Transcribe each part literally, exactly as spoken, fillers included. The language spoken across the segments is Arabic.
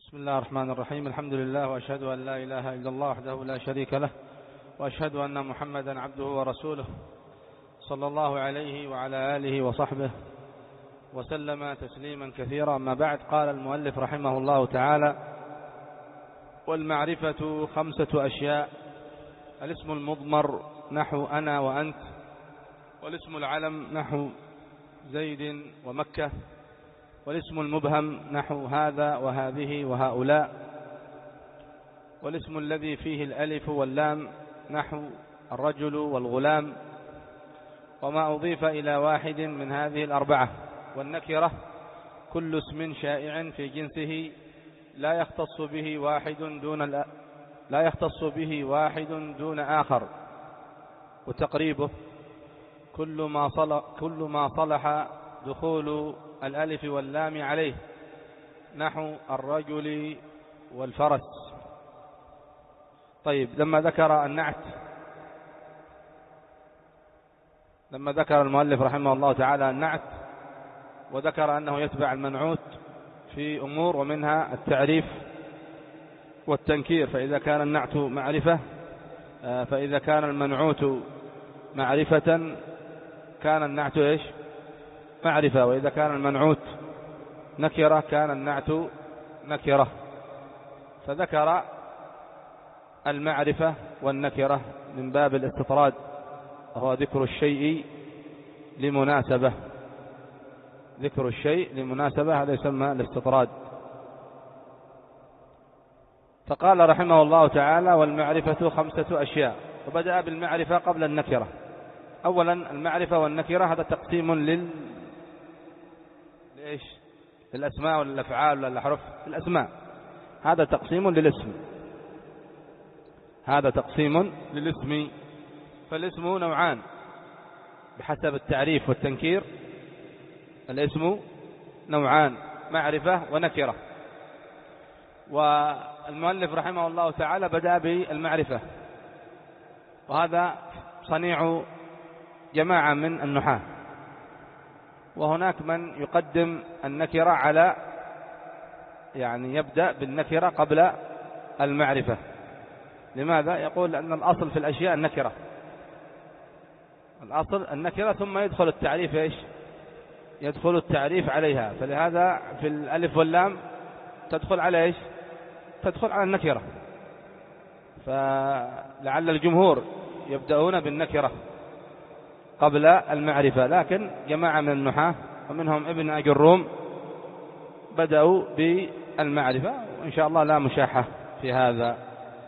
بسم الله الرحمن الرحيم. الحمد لله، وأشهد أن لا إله إلا الله وحده لا شريك له، وأشهد أن محمدا عبده ورسوله صلى الله عليه وعلى آله وصحبه وسلم تسليما كثيرا. أما بعد، قال المؤلف رحمه الله تعالى: والمعرفة خمسة أشياء: الاسم المضمر نحو أنا وأنت، والاسم العلم نحو زيد ومكة، والاسم المبهم نحو هذا وهذه وهؤلاء، والاسم الذي فيه الألف واللام نحو الرجل والغلام، وما أضيف إلى واحد من هذه الأربعة. والنكرة كل اسم شائع في جنسه لا يختص به واحد دون لا يختص به واحد دون آخر. وتقريبه كل ما صلح كل ما صلح دخول الألف واللام عليه نحو الرجل والفرس. طيب، لما ذكر النعت لما ذكر المؤلف رحمه الله تعالى النعت، وذكر أنه يتبع المنعوت في أمور، ومنها التعريف والتنكير. فإذا كان النعت معرفة فإذا كان المنعوت معرفة كان النعت إيش؟ معرفة. وإذا كان المنعوت نكرة كان النعت نكرة. فذكر المعرفة والنكرة من باب الاستطراد، وهو ذكر الشيء لمناسبة ذكر الشيء لمناسبة هذا يسمى الاستطراد. فقال رحمه الله تعالى: والمعرفة خمسة أشياء. وبدأ بالمعرفة قبل النكرة. أولا، المعرفة والنكرة هذا تقسيم لل لإيش؟ للأسماء ولا الأفعال ولا الأحرف؟ الأسماء. هذا تقسيم للاسم هذا تقسيم للاسم فالاسم نوعان بحسب التعريف والتنكير. الاسم نوعان: معرفة ونكرة. والمؤلف رحمه الله تعالى بدأ بالمعرفة، وهذا صنيع جماعة من النحاة. وهناك من يقدم النكرة على يعني يبدأ بالنكرة قبل المعرفة. لماذا؟ يقول أن الأصل في الأشياء النكرة الأصل النكرة ثم يدخل التعريف إيش؟ يدخل التعريف عليها. فلهذا في الألف واللام تدخل على إيش؟ تدخل على النكرة. فلعل الجمهور يبدأون بالنكرة قبل المعرفة، لكن جماعة من النحاة ومنهم ابن أجروم بدأوا بالمعرفة، وإن شاء الله لا مشاحة في هذا.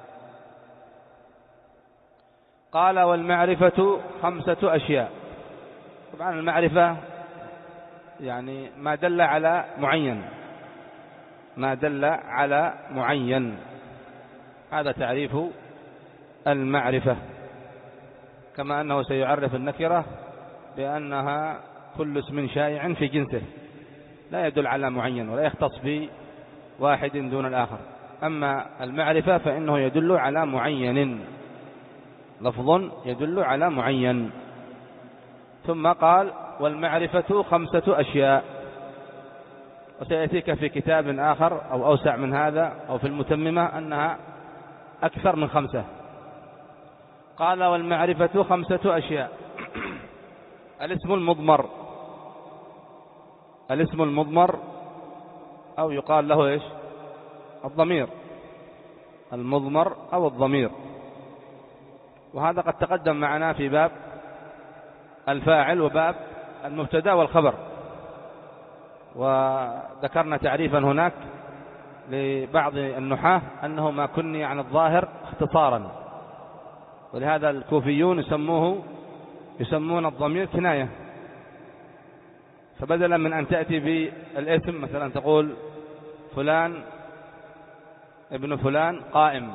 قال: والمعرفة خمسة أشياء. طبعا المعرفة يعني ما دل على معين ما دل على معين هذا تعريف المعرفة. كما أنه سيعرف النكرة بأنها كل اسم شائع في جنسه لا يدل على معين ولا يختص بواحد دون الآخر. أما المعرفة فإنه يدل على معين، لفظ يدل على معين. ثم قال: والمعرفة خمسة أشياء. وسيأتيك في كتاب آخر أو أوسع من هذا أو في المتممة أنها أكثر من خمسة. قال: والمعرفة خمسة أشياء. الاسم المضمر الاسم المضمر أو يقال له إيش؟ الضمير المضمر أو الضمير. وهذا قد تقدم معنا في باب الفاعل وباب المبتدأ والخبر، وذكرنا تعريفا هناك لبعض النحاة أنه ما كني عن الظاهر اختصارا. ولهذا الكوفيون يسموه يسمون الضمير كناية. فبدلا من أن تأتي بالاسم مثلا تقول فلان ابن فلان قائم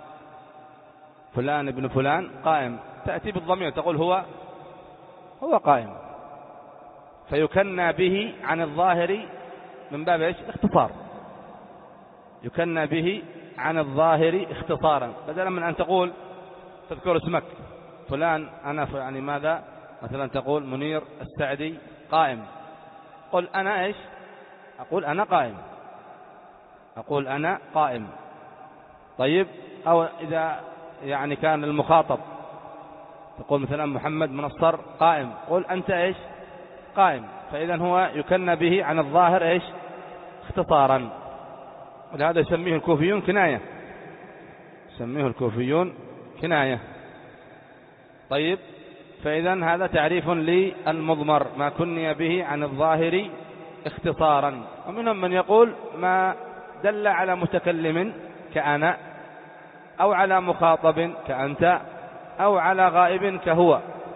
فلان ابن فلان قائم تأتي بالضمير تقول هو هو قائم، فيكنى به عن الظاهر من باب ايش؟ اختصار. يكنى به عن الظاهر اختصارا، بدلا من أن تقول تذكر اسمك فلان أنا يعني ماذا مثلا تقول منير السعدي قائم، قل أنا إيش؟ أقول أنا قائم. أقول أنا قائم. طيب، أو إذا يعني كان المخاطب تقول مثلا محمد منصر قائم، قل أنت إيش قائم. فإذا هو يكنى به عن الظاهر إيش اختصارا، ولهذا يسميه الكوفيون كناية، يسميه الكوفيون كناية. طيب، فإذا هذا تعريف للمضمر، ما كني به عن الظاهر اختصارا. ومنهم من يقول ما دل على متكلم كأنا، أو على مخاطب كأنت، أو على غائب كهو.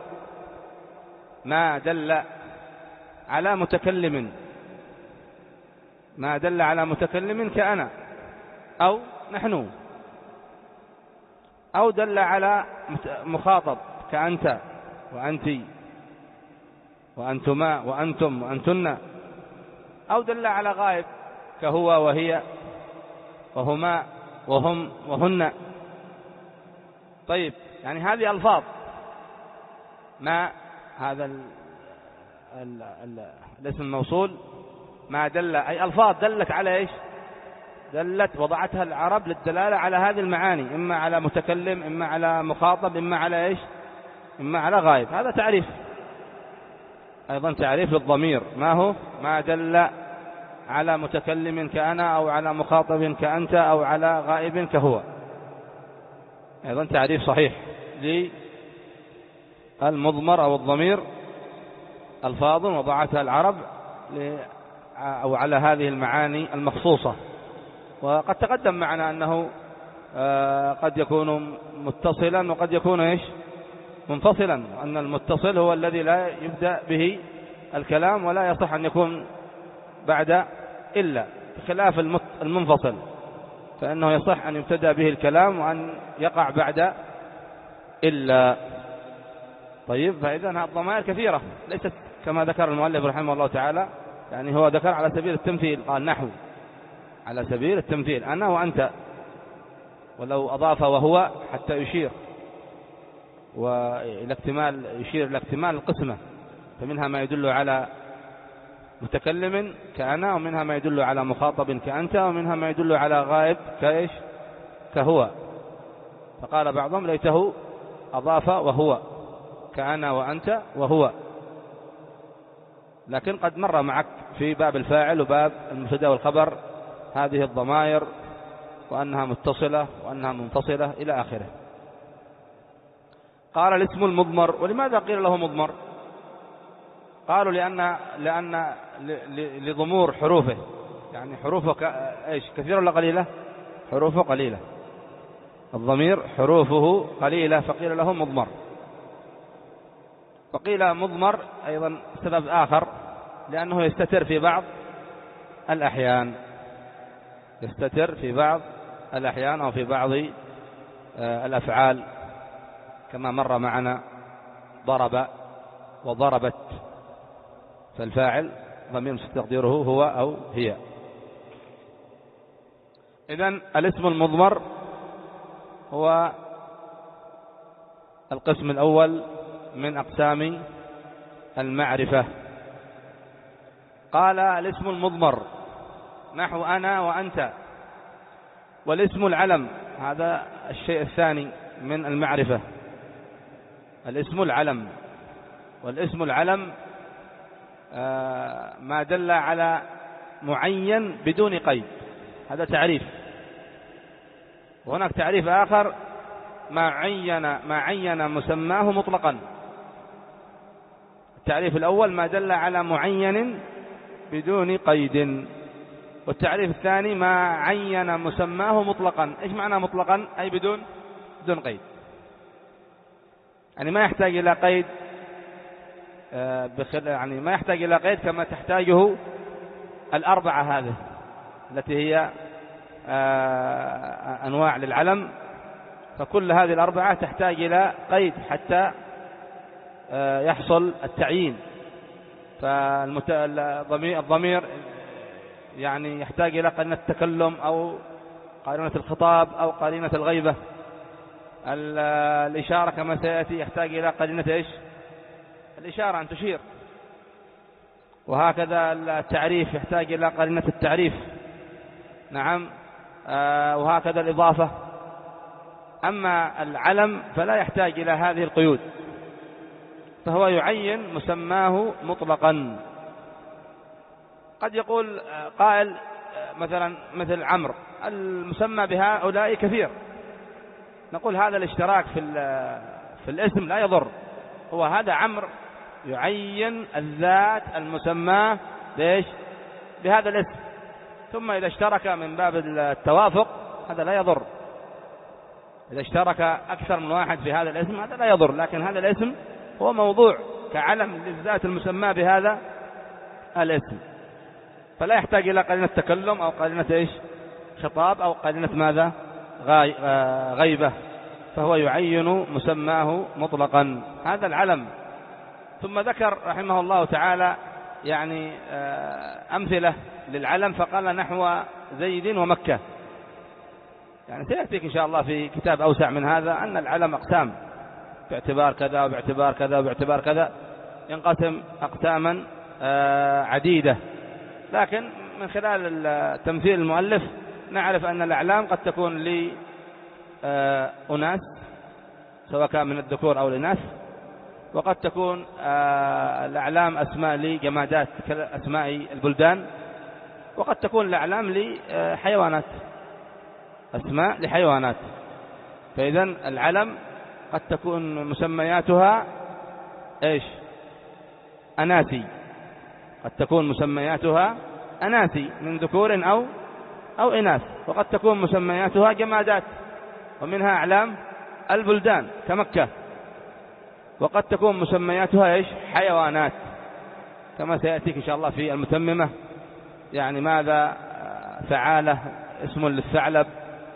ما دل على متكلم، ما دل على متكلم كأنا أو نحن، أو دل على مخاطب كأنت وأنت وأنتما وأنتم وأنتن، أو دل على غائب كهو وهي وهما وهم وهن. طيب، يعني هذه ألفاظ. ما هذا ال ال ال الاسم الموصول ما دل، أي ألفاظ دلت على إيش؟ دلت وضعتها العرب للدلالة على هذه المعاني، إما على متكلم، إما على مخاطب، إما على إيش؟ إما على غائب. هذا تعريف، أيضا تعريف للضمير. ما هو؟ ما دل على متكلم كأنا، أو على مخاطب كأنت، أو على غائب كهو. أيضا تعريف صحيح للمضمر أو الضمير، ألفاظ وضعتها العرب أو على هذه المعاني المخصوصة. وقد تقدم معنا أنه قد يكون متصلا وقد يكون إيش؟ منفصلا، وأن المتصل هو الذي لا يبدأ به الكلام ولا يصح أن يكون بعد إلا، بخلاف المنفصل فإنه يصح أن يبتدأ به الكلام وأن يقع بعد إلا. طيب، فإذا الضمائر كثيرة، ليست كما ذكر المؤلف رحمه الله تعالى، يعني هو ذكر على سبيل التمثيل، قال نحو على سبيل التمثيل أنا وأنت، ولو أضاف وهو حتى يشير وإلى اكتمال، يشير إلى اكتمال القسمة. فمنها ما يدل على متكلم كأنا، ومنها ما يدل على مخاطب كأنت، ومنها ما يدل على غائب كإيش؟ كهو. فقال بعضهم ليته أضاف وهو، كأنا وأنت وهو. لكن قد مر معك في باب الفاعل وباب المبتدا والخبر هذه الضمائر، وأنها متصلة وأنها منفصلة إلى آخره. قال الاسم المضمر. ولماذا قيل له مضمر؟ قالوا لأن لأن لضمور حروفه، يعني حروفه ايش كثيرة ولا قليلة؟ حروفه قليلة، الضمير حروفه قليلة، فقيل له مضمر. وقيل مضمر أيضا سبب آخر، لأنه يستتر في بعض الأحيان، يستتر في بعض الأحيان أو في بعض الأفعال، كما مر معنا ضرب وضربت، فالفاعل ضمير تقديره هو أو هي. إذن الاسم المضمر هو القسم الأول من أقسام المعرفة. قال الاسم المضمر نحو أنا وأنت. والاسم العلم هذا الشيء الثاني من المعرفة، الاسم العلم. والاسم العلم ما دل على معين بدون قيد، هذا تعريف. وهناك تعريف آخر، ما عين ما عين مسماه مطلقا. التعريف الأول ما دل على معين بدون قيد، والتعريف الثاني ما عين مسماه مطلقا. إيش معنى مطلقا؟ أي بدون بدون قيد، يعني ما يحتاج إلى قيد، يعني ما يحتاج إلى قيد كما تحتاجه الأربعة هذه التي هي أنواع للعلم. فكل هذه الأربعة تحتاج إلى قيد حتى يحصل التعيين. فالضمير يعني يحتاج إلى قرينة التكلم أو قرينة الخطاب أو قرينة الغيبة. الإشارة كما سيأتي يحتاج إلى قرينة إيش؟ الإشارة أن تشير. وهكذا التعريف يحتاج إلى قرينة التعريف. نعم، آه وهكذا الإضافة. أما العلم فلا يحتاج إلى هذه القيود، فهو يعين مسماه مطلقا. قد يقول قائل مثلا مثل عمرو، المسمى بهؤلاء كثير، نقول هذا الاشتراك في في الاسم لا يضر، هو هذا عمرو يعين الذات المسماه ليش بهذا الاسم، ثم إذا اشترك من باب التوافق هذا لا يضر، إذا اشترك أكثر من واحد في هذا الاسم هذا لا يضر، لكن هذا الاسم هو موضوع كعلم للذات المسماه بهذا الاسم، فلا يحتاج إلى قرينة تكلم أو قرينة إيش خطاب أو قرينة ماذا غيبة، فهو يعين مسماه مطلقا. هذا العلم. ثم ذكر رحمه الله تعالى يعني أمثلة للعلم، فقال نحو زيد ومكة. يعني سيأتيك إن شاء الله في كتاب أوسع من هذا أن العلم أقسام باعتبار كذا وباعتبار كذا وباعتبار كذا، ينقسم أقساما عديدة، لكن من خلال تمثيل المؤلف نعرف أن الأعلام قد تكون لأناس سواء كان من الذكور أو الإناث، وقد تكون الأعلام أسماء لجمادات كأسماء البلدان، وقد تكون الأعلام لحيوانات أسماء لحيوانات. فإذا العلم قد تكون مسمياتها إيش أناثي، قد تكون مسمياتها أناثي من ذكور أو أو إناث، وقد تكون مسمياتها جمادات، ومنها أعلام البلدان كمكة، وقد تكون مسمياتها إيش حيوانات، كما سيأتيك إن شاء الله في المتممة، يعني ماذا فعالة اسم للثعلب،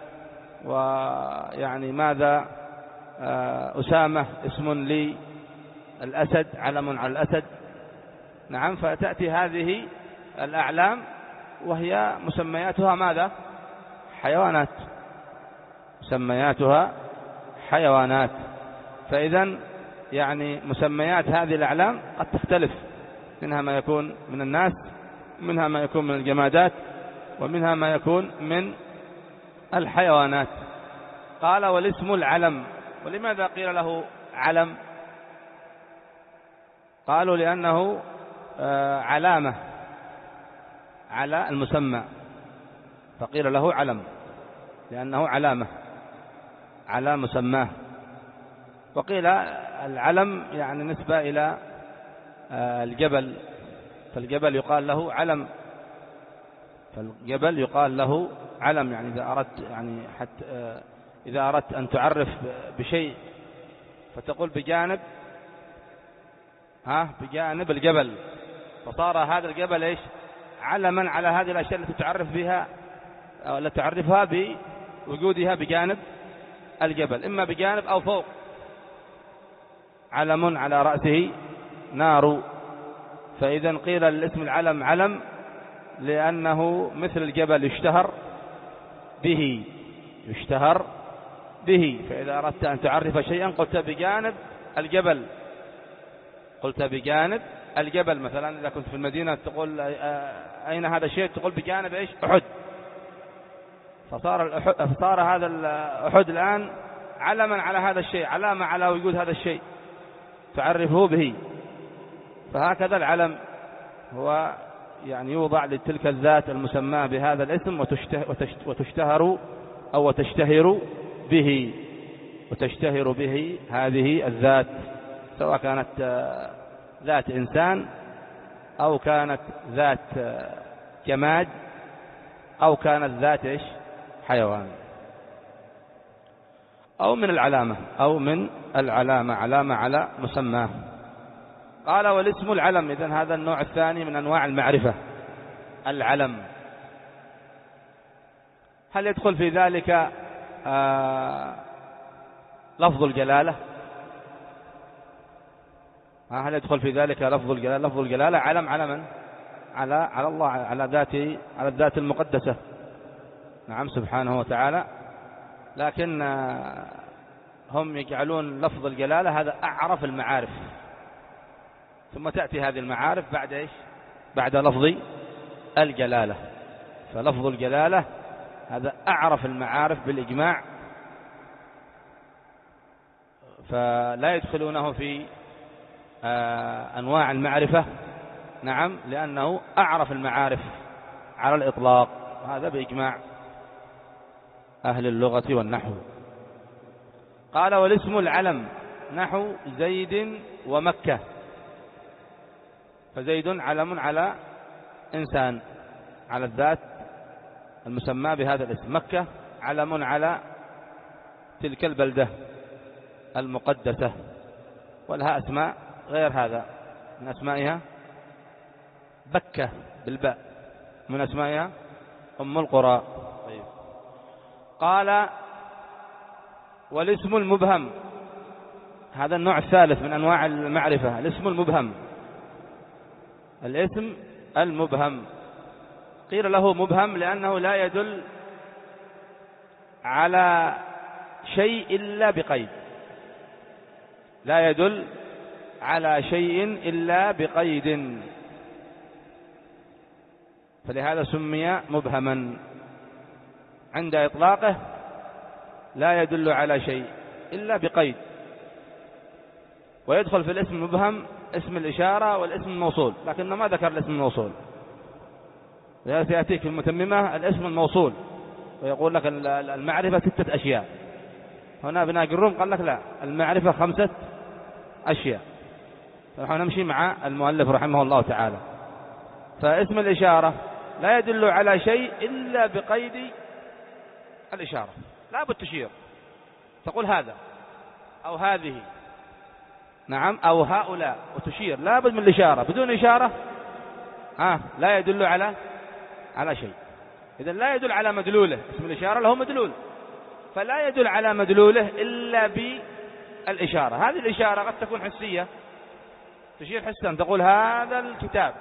ويعني ماذا أسامة اسم للأسد علم على الأسد. نعم، فتأتي هذه الأعلام وهي مسمياتها ماذا حيوانات، مسمياتها حيوانات. فإذا يعني مسميات هذه الأعلام قد تختلف، منها ما يكون من الناس، منها ما يكون من الجمادات، ومنها ما يكون من الحيوانات. قال والاسم العلم. ولماذا قيل له علم؟ قالوا لأنه علامة على المسمى، فقيل له علم لأنه علامة على مسماه. وقيل العلم يعني نسبة إلى الجبل، فالجبل يقال له علم، فالجبل يقال له علم، يعني إذا أردت يعني حتى إذا أردت أن تعرف بشيء فتقول بجانب ها بجانب الجبل، فصار هذا الجبل إيش علما على هذه الأشياء التي تعرف بها أو التي تعرفها بوجودها بجانب الجبل، إما بجانب أو فوق. علم على رأسه نار، فإذا قيل للاسم العلم علم لأنه مثل الجبل يشتهر به يشتهر به فإذا أردت أن تعرف شيئا قلت بجانب الجبل، قلت بجانب الجبل. مثلا إذا كنت في المدينة تقول أين هذا الشيء، تقول بجانب إيش أحد، فصار, فصار هذا الأحد الآن علما على هذا الشيء، علامة على وجود هذا الشيء تعرفه به. فهكذا العلم هو يعني يوضع لتلك الذات المسمى بهذا الاسم وتشتهر أو وتشتهر به وتشتهر به هذه الذات، سواء كانت ذات إنسان أو كانت ذات جماد أو كانت ذات إيش حيوان، أو من العلامة أو من العلامة علامة على مسماه. قال والاسم العلم. إذن هذا النوع الثاني من أنواع المعرفة العلم. هل يدخل في ذلك آه لفظ الجلالة؟ هل يدخل في ذلك لفظ الجلالة؟ لفظ الجلالة علم على من؟ على على الله، على ذاته، على الذات المقدسة، نعم سبحانه وتعالى. لكن هم يجعلون لفظ الجلالة هذا أعرف المعارف، ثم تأتي هذه المعارف بعد إيش؟ بعد لفظ الجلالة. فلفظ الجلالة هذا أعرف المعارف بالإجماع، فلا يدخلونه في أنواع المعرفة. نعم، لأنه أعرف المعارف على الإطلاق، هذا بإجماع أهل اللغة والنحو. قال والاسم العلم نحو زيد ومكة، فزيد علم على إنسان، على الذات المسمى بهذا الاسم. مكة علم على تلك البلدة المقدسة، ولها أسماء غير هذا، من أسمائها بكة بالباء، من أسمائها أم القرى. طيب. قال والاسم المبهم، هذا النوع الثالث من أنواع المعرفة، الاسم المبهم. الاسم المبهم قيل له مبهم لأنه لا يدل على شيء إلا بقيد، لا يدل على شيء إلا بقيد، فلهذا سمي مبهما. عند إطلاقه لا يدل على شيء إلا بقيد. ويدخل في الاسم المبهم اسم الإشارة والاسم الموصول، لكنه ما ذكر الاسم الموصول. سيأتيك في المتممة الاسم الموصول ويقول لك المعرفة ستة أشياء. هنا بناقي الروم قال لك لا، المعرفة خمسة أشياء. فنحن نمشي مع المؤلف رحمه الله تعالى. فاسم الإشارة لا يدل على شيء إلا بقيد الإشارة، لا بد تشير، تقول هذا أو هذه، نعم، أو هؤلاء، وتشير، لا بد من الإشارة. بدون إشارة آه لا يدل على على شيء. إذن لا يدل على مدلوله، اسم الإشارة له مدلول، فلا يدل على مدلوله إلا بالإشارة. هذه الإشارة قد تكون حسية، تشير حسا، تقول هذا الكتاب،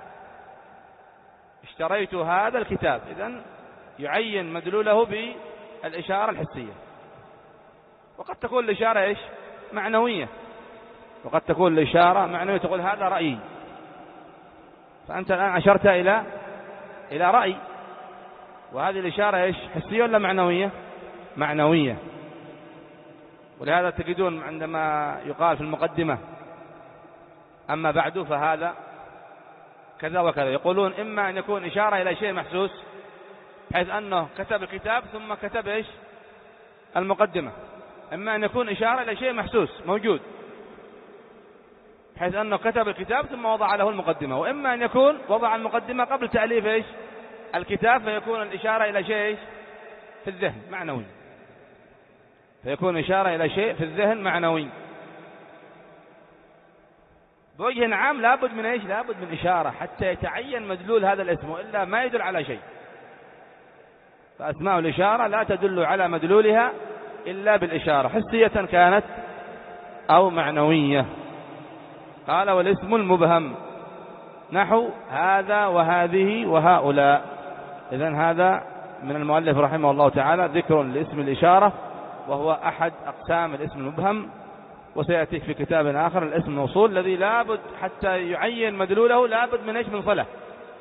اشتريت هذا الكتاب، إذن يعين مدلوله بالإشارة الحسية. وقد تكون الإشارة إيش؟ معنوية، وقد تكون الإشارة معنوية، تقول هذا رأيي، فأنت الآن أشرت إلى إلى رأي، وهذه الإشارة إيش؟ حسية ولا معنوية؟ معنوية. ولهذا تجدون عندما يقال في المقدمة أما بعد فهذا كذا وكذا، يقولون إما أن يكون إشارة إلى شيء محسوس، حيث أنه كتب الكتاب ثم كتب إيش؟ المقدمة. إما أن يكون إشارة إلى شيء محسوس موجود، حيث أنه كتب الكتاب ثم وضع له المقدمة. وإما أن يكون وضع المقدمة قبل تأليف إيش؟ الكتاب، فيكون الإشارة إلى شيء في الذهن معنوي، فيكون إشارة إلى شيء في الذهن معنوي. بوجه عام لابد من إيش؟ لابد من إشارة حتى يتعين مدلول هذا الاسم، وإلا ما يدل على شيء. فأسماء الإشارة لا تدل على مدلولها إلا بالإشارة، حسية كانت أو معنوية. قال والاسم المبهم نحو هذا وهذه وهؤلاء. إذن هذا من المؤلف رحمه الله تعالى ذكر لاسم الإشارة، وهو أحد أقسام الاسم المبهم. وسيأتيك في كتاب آخر الاسم الموصول الذي لابد حتى يعين مدلوله لابد من إيش؟ من صلة.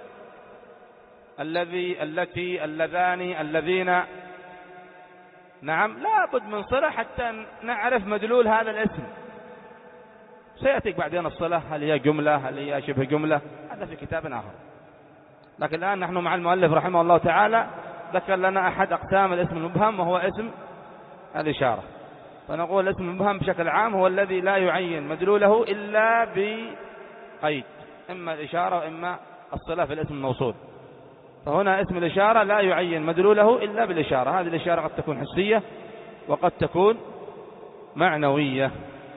الذي، التي، اللذان، الذين، نعم، لابد من صلة حتى نعرف مدلول هذا الاسم. سيأتيك بعدين الصلة، هل هي جملة، هل هي شبه جملة، هذا في كتاب آخر. لكن الآن نحن مع المؤلف رحمه الله تعالى ذكر لنا أحد أقسام الاسم المبهم، وهو اسم الإشارة. فنقول الاسم المبهم بشكل عام هو الذي لا يعين مدلوله إلا بقيد، إما الإشارة وإما الصلة في الاسم الموصول. فهنا اسم الإشارة لا يعين مدلوله إلا بالإشارة. هذه الإشارة قد تكون حسية وقد تكون معنوية.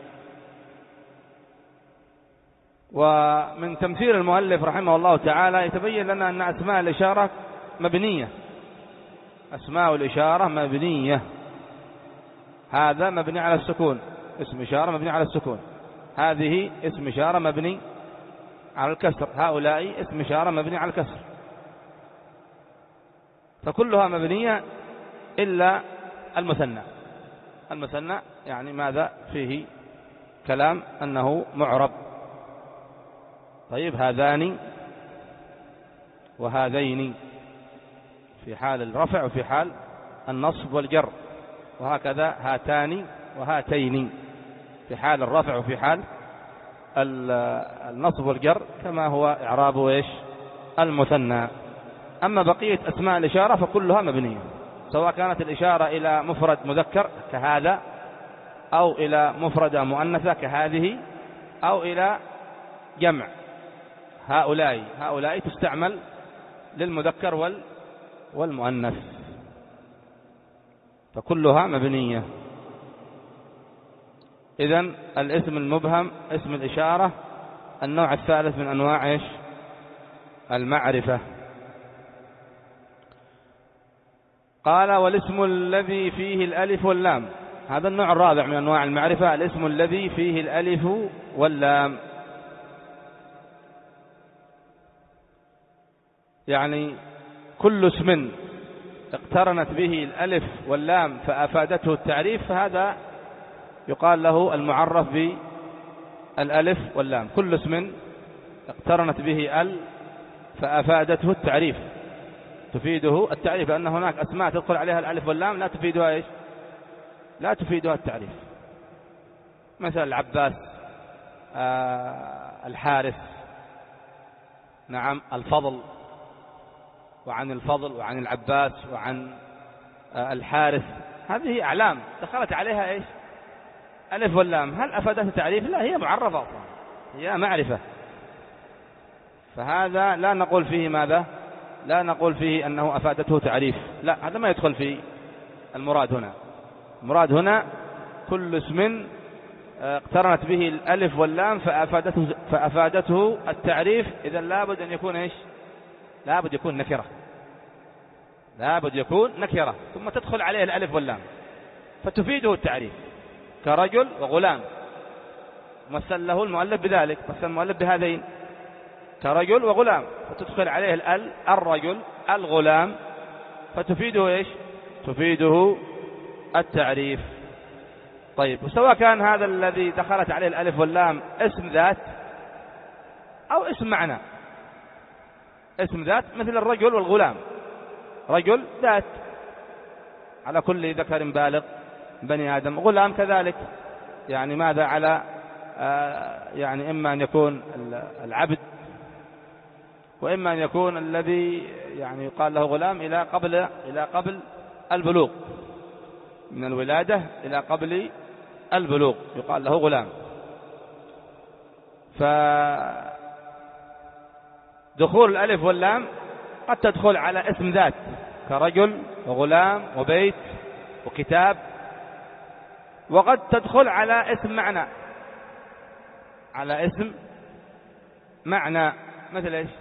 ومن تمثيل المؤلف رحمه الله تعالى يتبين لنا أن أسماء الإشارة مبنية، أسماء الإشارة مبنية. هذا مبني على السكون، اسم إشارة مبني على السكون. هذه اسم إشارة مبني على الكسر. هؤلاء اسم إشارة مبني على الكسر. فكلها مبنية إلا المثنى. المثنى يعني ماذا فيه كلام أنه معرب. طيب، هذان وهذين، في حال الرفع وفي حال النصب والجر، وهكذا هاتان وهاتين في حال الرفع وفي حال النصب والجر كما هو إعراب إيش المثنى. أما بقية أسماء الإشارة فكلها مبنية، سواء كانت الإشارة إلى مفرد مذكر كهذا، أو إلى مفردة مؤنثة كهذه، أو إلى جمع هؤلاء هؤلاء تستعمل للمذكر وال والمؤنث، فكلها مبنية. إذن الاسم المبهم اسم الإشارة النوع الثالث من أنواع إيش المعرفة. قال والاسم الذي فيه الألف واللام، هذا النوع الرابع من أنواع المعرفة، الاسم الذي فيه الألف واللام. يعني كل اسم اقترنت به الألف واللام فأفادته التعريف فهذا يقال له المعرف بالألف واللام. كل اسم اقترنت به ال فأفادته التعريف تفيده التعريف، لأن هناك أسماء تدخل عليها الألف واللام لا تفيدها إيش لا تفيدها التعريف، مثل العباس، آه الحارث، نعم الفضل، وعن الفضل وعن العباس وعن آه الحارث، هذه أعلام دخلت عليها إيش ألف واللام، هل أفادت التعريف؟ لا، هي معرفة أصلا، هي معرفة، فهذا لا نقول فيه ماذا لا نقول فيه أنه أفادته تعريف، لا، هذا ما يدخل في المراد هنا. المراد هنا كل اسم اقترنت به الألف واللام فأفادته, فأفادته التعريف، إذا لابد أن يكون إيش لابد يكون نكرة، لابد يكون نكرة ثم تدخل عليه الألف واللام فتفيده التعريف، كرجل وغلام، مثل له المؤلف بذلك، مثل المؤلف بهذين كرجل وغلام، فتدخل عليه الأل الرجل الغلام فتفيده إيش تفيده التعريف. طيب، وسواء كان هذا الذي دخلت عليه الألف واللام اسم ذات أو اسم معنى، اسم ذات مثل الرجل والغلام، رجل ذات على كل ذكر بالغ بني آدم، غلام كذلك، يعني ماذا على آه يعني إما أن يكون العبد، وإما أن يكون الذي يعني يقال له غلام إلى قبل إلى قبل البلوغ، من الولادة إلى قبل البلوغ يقال له غلام. فدخول الألف واللام قد تدخل على اسم ذات كرجل وغلام وبيت وكتاب، وقد تدخل على اسم معنى على اسم معنى مثل ايش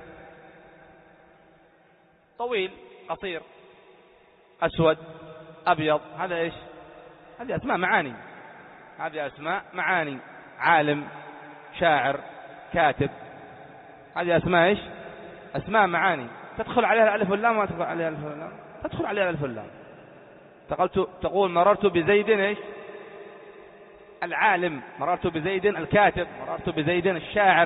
طويل قصير أسود أبيض، هذا إيش هذه أسماء معاني، هذه أسماء معاني، عالم شاعر كاتب، هذه أسماء إيش أسماء معاني، تدخل عليها الألف واللام وما تدخل عليها الألف واللام تدخل عليها الألف واللام. تقول مررت بزيد إيش العالم، مررت بزيد الكاتب، مررت بزيد الشاعر.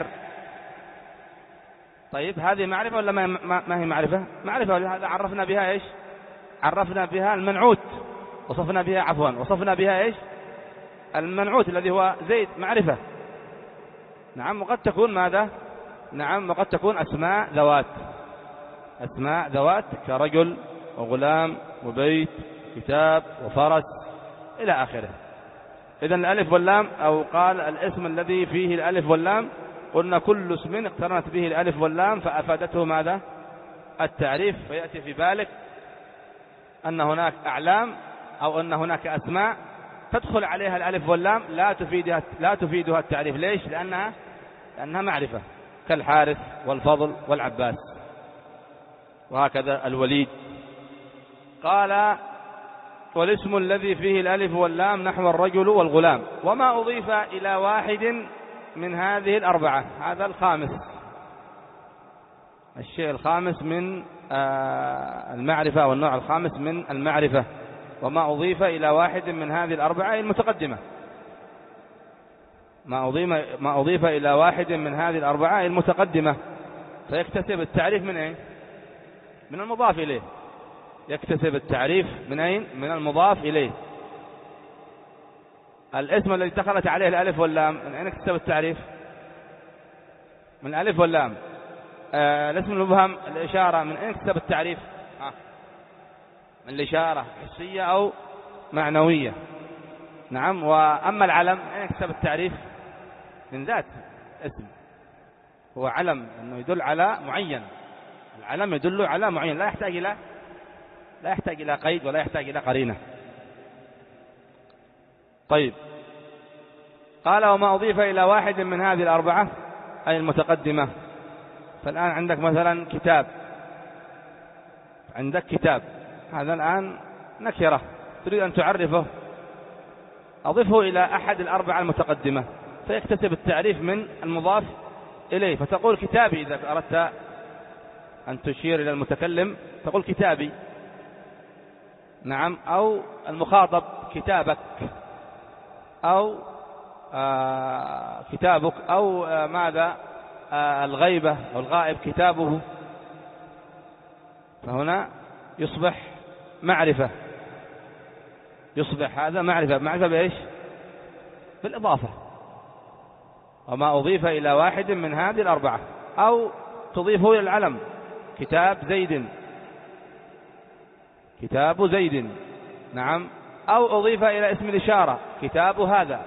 طيب، هذه معرفة ولا ما, ما هي معرفة؟ معرفة، هذا عرفنا بها إيش عرفنا بها المنعوت، وصفنا بها عفوا وصفنا بها إيش المنعوت الذي هو زيد، معرفة. نعم، وقد تكون ماذا نعم وقد تكون أسماء ذوات، أسماء ذوات كرجل وغلام وبيت كتاب وفرس إلى آخره. إذن الألف واللام، أو قال الاسم الذي فيه الألف واللام، قلنا كل اسم اقترنت به الألف واللام فأفادته ماذا التعريف، فيأتي في بالك أن هناك أعلام أو أن هناك أسماء تدخل عليها الألف واللام لا تفيدها لا تفيدها التعريف. ليش؟ لأنها لأنها معرفة، كالحارث والفضل والعباس، وهكذا الوليد. قال والاسم الذي فيه الألف واللام نحو الرجل والغلام، وما أضيف إلى واحد من هذه الأربعة. هذا الخامس، الشيء الخامس من المعرفة، والنوع الخامس من المعرفة، وما أضيف إلى واحد من هذه الأربعة المتقدمة. ما أضيف ما أضيف إلى واحد من هذه الأربعة المتقدمة، فيكتسب التعريف من إيه؟ من المضاف إليه. يكتسب التعريف من أين؟ من المضاف إليه. الاسم الذي دخلت عليه الألف واللام من أين اكتسب التعريف؟ من الألف واللام. آه الاسم المبهم الإشارة من أين اكتسب التعريف؟ آه. من الإشارة حسية أو معنوية. نعم. وأما العلم من أين اكتسب التعريف؟ من ذات اسم، هو علم أنه يدل على معين. العلم يدل على معين، لا يحتاج إلى لا يحتاج إلى قيد ولا يحتاج إلى قرينة. طيب، قال وما أضيف إلى واحد من هذه الأربعة أي المتقدمة. فالآن عندك مثلا كتاب، عندك كتاب، هذا الآن نكرة تريد أن تعرفه، أضفه إلى أحد الأربعة المتقدمة فيكتسب التعريف من المضاف إليه. فتقول كتابي إذا أردت أن تشير إلى المتكلم تقول كتابي. نعم. أو المخاطب كتابك، أو آه كتابك، أو آه ماذا آه الغيبة أو الغائب كتابه. فهنا يصبح معرفة، يصبح هذا معرفة. معرفة بإيش؟ بالإضافة. وما أضيف إلى واحد من هذه الأربعة. أو تضيفه إلى العلم، كتاب زيد، كتاب زيد. نعم. أو أضيف إلى اسم الإشارة، كتاب هذا.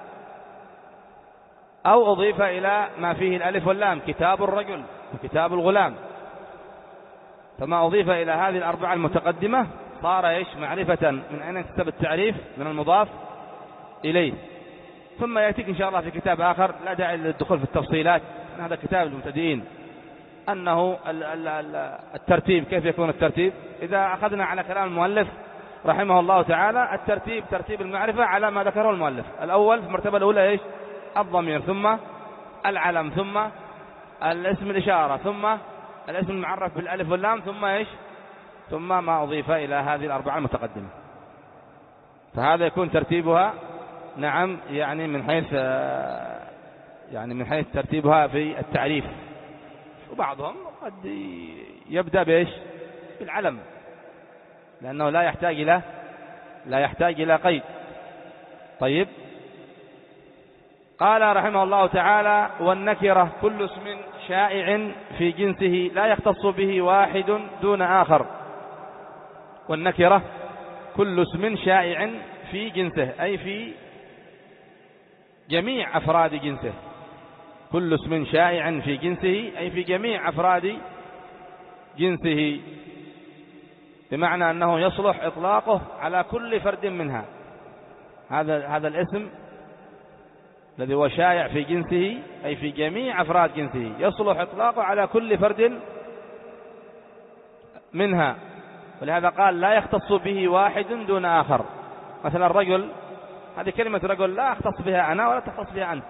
أو أضيف إلى ما فيه الألف واللام، كتاب الرجل وكتاب الغلام. فما أضيف إلى هذه الأربعة المتقدمة صار إيش؟ معرفة من أين اكتسب التعريف؟ من المضاف إليه. ثم يأتيك إن شاء الله في كتاب آخر، لا داعي للدخول في التفصيلات، هذا كتاب المبتدئين، أنه الترتيب. كيف يكون الترتيب؟ إذا أخذنا على كلام المؤلف رحمه الله تعالى، الترتيب ترتيب المعرفة على ما ذكره المؤلف. الأول في المرتبة الأولى إيش؟ الضمير، ثم العلم، ثم الاسم الإشارة، ثم الاسم المعرف بالألف واللام، ثم إيش؟ ثم ما أضيف إلى هذه الأربعة المتقدمة. فهذا يكون ترتيبها. نعم. يعني من حيث يعني من حيث ترتيبها في التعريف. وبعضهم قد يبدأ بإيش؟ بالعلم، لأنه لا يحتاج إلى لا يحتاج إلى قيد. طيب، قال رحمه الله تعالى والنكرة كل اسم شائع في جنسه لا يختص به واحد دون آخر. والنكرة كل اسم شائع في جنسه أي في جميع أفراد جنسه. كل اسم شائع في جنسه أي في جميع أفراد جنسه، بمعنى أنه يصلح إطلاقه على كل فرد منها. هذا هذا الاسم الذي هو شائع في جنسه أي في جميع أفراد جنسه يصلح إطلاقه على كل فرد منها. ولهذا قال لا يختص به واحد دون آخر. مثلا الرجل، هذه كلمة رجل لا أختص بها أنا ولا تختص بها أنت،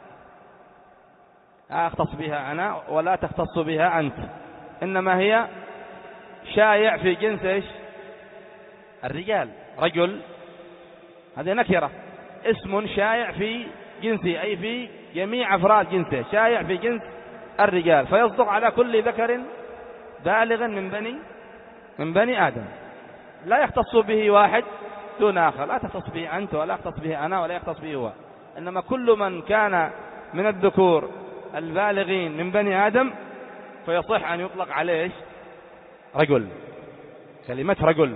لا أختص بها أنا ولا تختص بها أنت، إنما هي شائع في جنس إيش؟ الرجال. رجل هذه نكرة، اسم شائع في جنسه أي في جميع أفراد جنسه، شائع في جنس الرجال، فيصدق على كل ذكر بالغ من بني من بني آدم، لا يختص به واحد دون آخر. لا تختص به أنت ولا يختص به أنا ولا يختص به هو، إنما كل من كان من الذكور البالغين من بني آدم فيصح أن يطلق عليه رجل، كلمة رجل.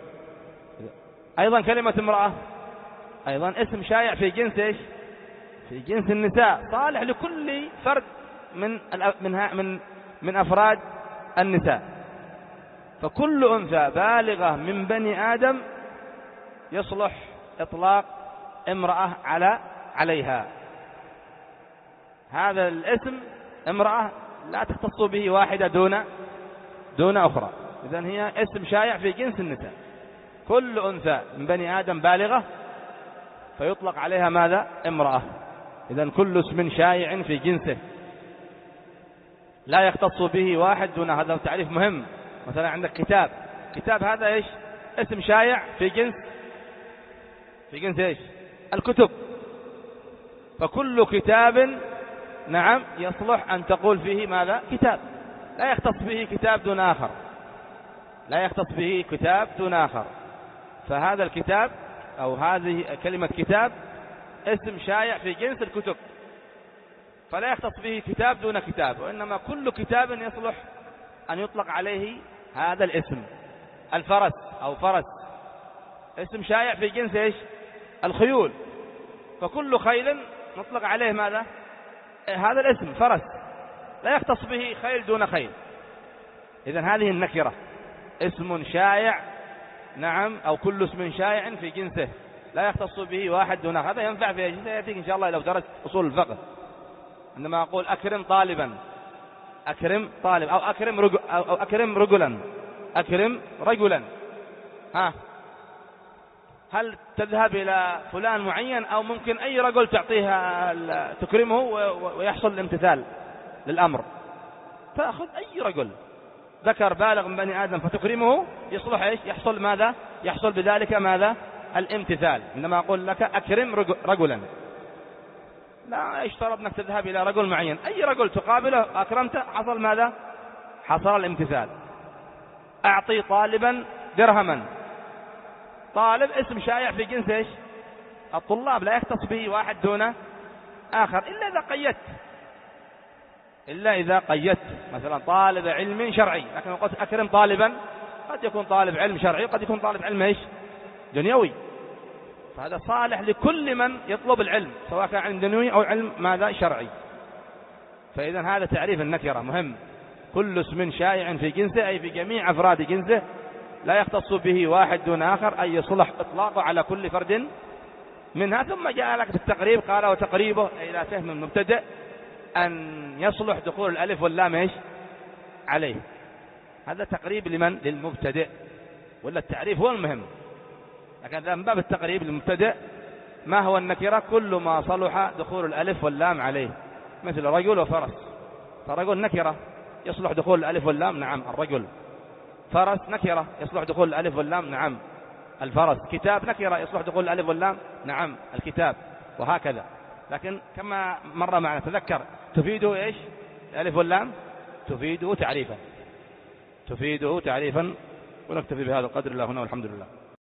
أيضا كلمة امرأة أيضا اسم شائع في جنس إيش؟ في جنس النساء، صالح لكل فرد من من من من أفراد النساء. فكل أنثى بالغة من بني آدم يصلح إطلاق امرأة على عليها. هذا الاسم امرأة لا تختص به واحدة دون دون أخرى، إذن هي اسم شائع في جنس النساء. كل أنثى من بني آدم بالغة فيطلق عليها ماذا؟ امرأة. إذن كل اسم شائع في جنسه لا يختص به واحد دون. هذا تعريف مهم. مثلا عندك كتاب، كتاب هذا إيش؟ اسم شائع في جنس في جنس إيش؟ الكتب. فكل كتاب نعم يصلح أن تقول فيه ماذا؟ كتاب، لا يختص به كتاب دون آخر، لا يختص به كتاب دون آخر. فهذا الكتاب أو هذه كلمة كتاب اسم شائع في جنس الكتب، فلا يختص به كتاب دون كتاب، وإنما كل كتاب يصلح أن يطلق عليه هذا الاسم. الفرس أو فرس اسم شائع في جنس إيش؟ الخيول، فكل خيل نطلق عليه ماذا؟ هذا الاسم فرس، لا يختص به خيل دون خيل. إذن هذه النكرة اسم شائع، نعم، أو كل اسم شائع في جنسه لا يختص به واحد دون آخر. هذا ينفع في جنسه، يأتيك إن شاء الله لو درست أصول الفقه. عندما أقول أكرم طالبا، أكرم طالب، أو أكرم رجل، أو أكرم رجلا، أكرم رجلا، ها، هل تذهب إلى فلان معين أو ممكن أي رجل تعطيها تكرمه ويحصل الامتثال للأمر؟ تأخذ أي رجل ذكر بالغ من بني آدم فتكرمه، يصلح إيش؟ يحصل ماذا؟ يحصل بذلك ماذا؟ الامتثال. عندما أقول لك أكرم رجلا، لا يشترط أنك تذهب إلى رجل معين، أي رجل تقابله أكرمته حصل ماذا؟ حصل الامتثال. أعطي طالبا درهما، طالب اسم شائع في جنس إيش؟ الطلاب، لا يختص به واحد دون آخر إلا إذا قيدت، إلا إذا قيدت مثلا طالب علم شرعي، لكن قلت أكرم طالبا قد يكون طالب علم شرعي وقد يكون طالب علم إيش؟ دنيوي، فهذا صالح لكل من يطلب العلم سواء كان علم دنيوي أو علم ماذا؟ شرعي. فإذا هذا تعريف النكرة مهم، كل اسم شائع في جنسه أي في جميع أفراد جنسه لا يختص به واحد دون آخر، أي يصلح إطلاقه على كل فرد منها. ثم جاء لك في التقريب قال وتقريبه إلى فهم المبتدئ أن يصلح دخول الألف واللام إيش؟ عليه. هذا تقريب لمن؟ للمبتدئ، ولا التعريف هو المهم، لكن من باب التقريب للمبتدئ ما هو النكرة؟ كل ما صلح دخول الألف واللام عليه، مثل رجل وفرس، فرجل نكرة يصلح دخول الألف واللام، نعم الرجل. فرس نكرة يصلح دخول الألف واللام، نعم الفرس. كتاب نكرة يصلح دخول الألف واللام، نعم الكتاب، وهكذا. لكن كما مر معنا تذكر تفيده إيش؟ الألف واللام تفيده تعريفا، تفيده تعريفا. ونكتفي بهذا القدر الله هنا والحمد لله.